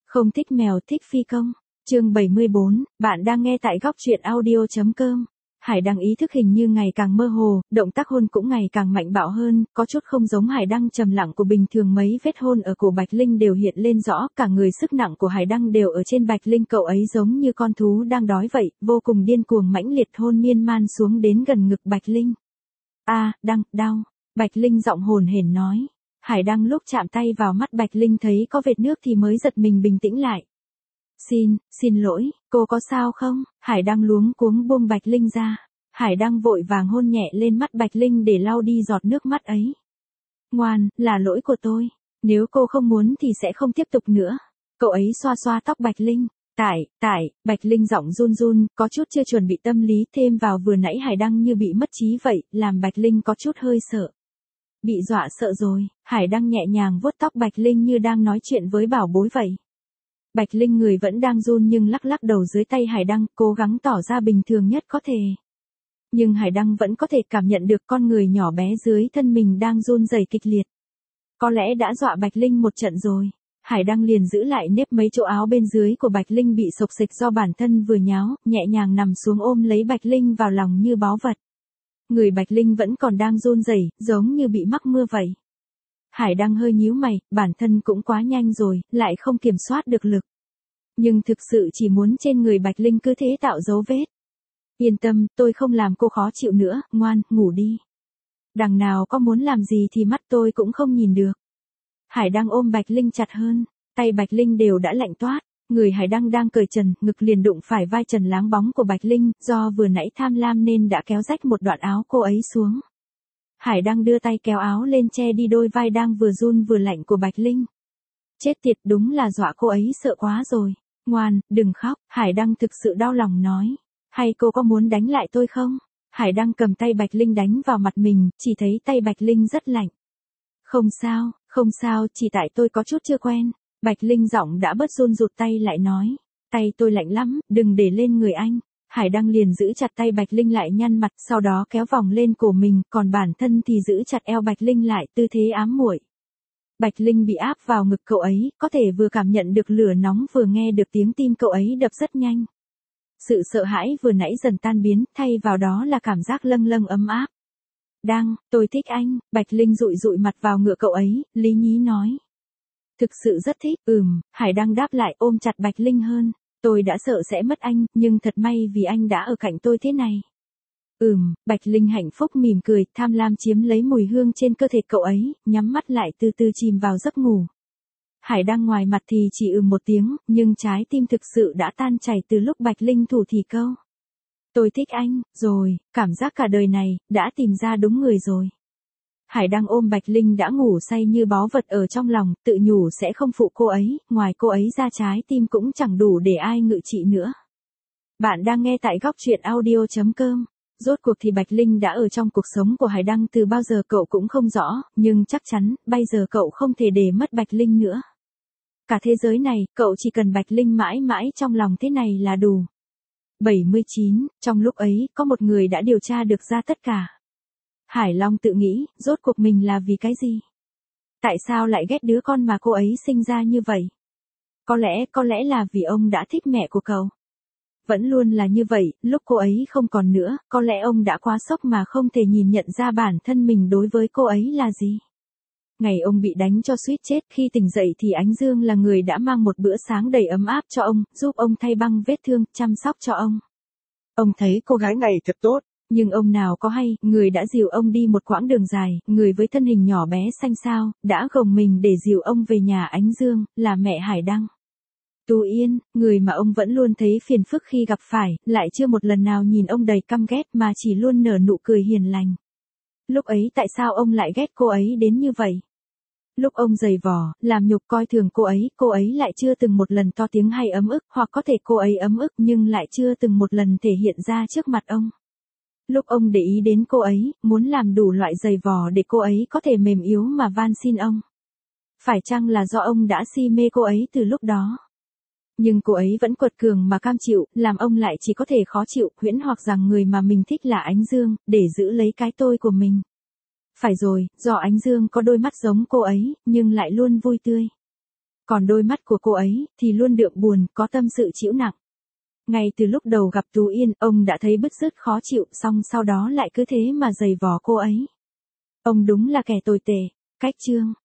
Không thích mèo thích phi công. Chương 74, bạn đang nghe tại góc truyện audio.com. Hải Đăng ý thức hình như ngày càng mơ hồ, động tác hôn cũng ngày càng mạnh bạo hơn, có chút không giống Hải Đăng trầm lặng của bình thường, mấy vết hôn ở cổ Bạch Linh đều hiện lên rõ, cả người sức nặng của Hải Đăng đều ở trên Bạch Linh, cậu ấy giống như con thú đang đói vậy, vô cùng điên cuồng mãnh liệt hôn miên man xuống đến gần ngực Bạch Linh. Đăng, đau, Bạch Linh giọng hồn hển nói. Hải Đăng lúc chạm tay vào mắt Bạch Linh thấy có vệt nước thì mới giật mình bình tĩnh lại. Xin lỗi, cô có sao không? Hải Đăng luống cuống buông Bạch Linh ra. Hải Đăng vội vàng hôn nhẹ lên mắt Bạch Linh để lau đi giọt nước mắt ấy. Ngoan, là lỗi của tôi. Nếu cô không muốn thì sẽ không tiếp tục nữa. Cậu ấy xoa xoa tóc Bạch Linh. Bạch Linh giọng run run, có chút chưa chuẩn bị tâm lý, thêm vào vừa nãy Hải Đăng như bị mất trí vậy, làm Bạch Linh có chút hơi sợ. Bị dọa sợ rồi, Hải Đăng nhẹ nhàng vuốt tóc Bạch Linh như đang nói chuyện với bảo bối vậy. Bạch Linh người vẫn đang run nhưng lắc lắc đầu dưới tay Hải Đăng, cố gắng tỏ ra bình thường nhất có thể. Nhưng Hải Đăng vẫn có thể cảm nhận được con người nhỏ bé dưới thân mình đang run rẩy kịch liệt. Có lẽ đã dọa Bạch Linh một trận rồi. Hải Đăng liền giữ lại nếp mấy chỗ áo bên dưới của Bạch Linh bị xộc xệch do bản thân vừa nháo, nhẹ nhàng nằm xuống ôm lấy Bạch Linh vào lòng như báu vật. Người Bạch Linh vẫn còn đang run rẩy, giống như bị mắc mưa vậy. Hải Đăng hơi nhíu mày, bản thân cũng quá nhanh rồi, lại không kiểm soát được lực. Nhưng thực sự chỉ muốn trên người Bạch Linh cứ thế tạo dấu vết. Yên tâm, tôi không làm cô khó chịu nữa, ngoan, ngủ đi. Đằng nào có muốn làm gì thì mắt tôi cũng không nhìn được. Hải Đăng ôm Bạch Linh chặt hơn, tay Bạch Linh đều đã lạnh toát. Người Hải Đăng đang cởi trần, ngực liền đụng phải vai trần láng bóng của Bạch Linh, do vừa nãy tham lam nên đã kéo rách một đoạn áo cô ấy xuống. Hải Đăng đưa tay kéo áo lên che đi đôi vai đang vừa run vừa lạnh của Bạch Linh. Chết tiệt, đúng là dọa cô ấy sợ quá rồi. Ngoan, đừng khóc, Hải Đăng thực sự đau lòng nói. Hay cô có muốn đánh lại tôi không? Hải Đăng cầm tay Bạch Linh đánh vào mặt mình, chỉ thấy tay Bạch Linh rất lạnh. Không sao, chỉ tại tôi có chút chưa quen. Bạch Linh giọng đã bớt run rụt tay lại nói. Tay tôi lạnh lắm, đừng để lên người anh. Hải Đăng liền giữ chặt tay Bạch Linh lại nhăn mặt, sau đó kéo vòng lên cổ mình, còn bản thân thì giữ chặt eo Bạch Linh lại, tư thế ám muội. Bạch Linh bị áp vào ngực cậu ấy, có thể vừa cảm nhận được lửa nóng vừa nghe được tiếng tim cậu ấy đập rất nhanh. Sự sợ hãi vừa nãy dần tan biến, thay vào đó là cảm giác lâng lâng ấm áp. Đăng, tôi thích anh, Bạch Linh dụi dụi mặt vào ngựa cậu ấy, lý nhí nói. Thực sự rất thích, Hải Đăng đáp lại ôm chặt Bạch Linh hơn. Tôi đã sợ sẽ mất anh, nhưng thật may vì anh đã ở cạnh tôi thế này. Bạch Linh hạnh phúc mỉm cười, tham lam chiếm lấy mùi hương trên cơ thể cậu ấy, nhắm mắt lại từ từ chìm vào giấc ngủ. Hải Đăng ngoài mặt thì chỉ một tiếng, nhưng trái tim thực sự đã tan chảy từ lúc Bạch Linh thủ thỉ câu. Tôi thích anh, rồi, cảm giác cả đời này, đã tìm ra đúng người rồi. Hải Đăng ôm Bạch Linh đã ngủ say như báu vật ở trong lòng, tự nhủ sẽ không phụ cô ấy, ngoài cô ấy ra trái tim cũng chẳng đủ để ai ngự trị nữa. Bạn đang nghe tại góc truyện audio.com. Rốt cuộc thì Bạch Linh đã ở trong cuộc sống của Hải Đăng từ bao giờ cậu cũng không rõ, nhưng chắc chắn, bây giờ cậu không thể để mất Bạch Linh nữa. Cả thế giới này, cậu chỉ cần Bạch Linh mãi mãi trong lòng thế này là đủ. 79, trong lúc ấy, có một người đã điều tra được ra tất cả. Hải Long tự nghĩ, rốt cuộc mình là vì cái gì? Tại sao lại ghét đứa con mà cô ấy sinh ra như vậy? Có lẽ là vì ông đã thích mẹ của cậu. Vẫn luôn là như vậy, lúc cô ấy không còn nữa, có lẽ ông đã quá sốc mà không thể nhìn nhận ra bản thân mình đối với cô ấy là gì. Ngày ông bị đánh cho suýt chết, khi tỉnh dậy thì Ánh Dương là người đã mang một bữa sáng đầy ấm áp cho ông, giúp ông thay băng vết thương, chăm sóc cho ông. Ông thấy cô gái này thật tốt, nhưng ông nào có hay, người đã dìu ông đi một quãng đường dài, người với thân hình nhỏ bé xanh xao, đã gồng mình để dìu ông về nhà Ánh Dương, là mẹ Hải Đăng. Tú Yên, người mà ông vẫn luôn thấy phiền phức khi gặp phải, lại chưa một lần nào nhìn ông đầy căm ghét mà chỉ luôn nở nụ cười hiền lành. Lúc ấy tại sao ông lại ghét cô ấy đến như vậy? Lúc ông giày vò, làm nhục coi thường cô ấy lại chưa từng một lần to tiếng hay ấm ức, hoặc có thể cô ấy ấm ức nhưng lại chưa từng một lần thể hiện ra trước mặt ông. Lúc ông để ý đến cô ấy, muốn làm đủ loại giày vò để cô ấy có thể mềm yếu mà van xin ông. Phải chăng là do ông đã si mê cô ấy từ lúc đó? Nhưng cô ấy vẫn quật cường mà cam chịu, làm ông lại chỉ có thể khó chịu, huyễn hoặc rằng người mà mình thích là Ánh Dương, để giữ lấy cái tôi của mình. Phải rồi, do Ánh Dương có đôi mắt giống cô ấy, nhưng lại luôn vui tươi. Còn đôi mắt của cô ấy, thì luôn đượm buồn, có tâm sự trĩu nặng. Ngay từ lúc đầu gặp Tú Yên, ông đã thấy bứt rứt khó chịu, xong sau đó lại cứ thế mà giày vò cô ấy. Ông đúng là kẻ tồi tệ. Cách chương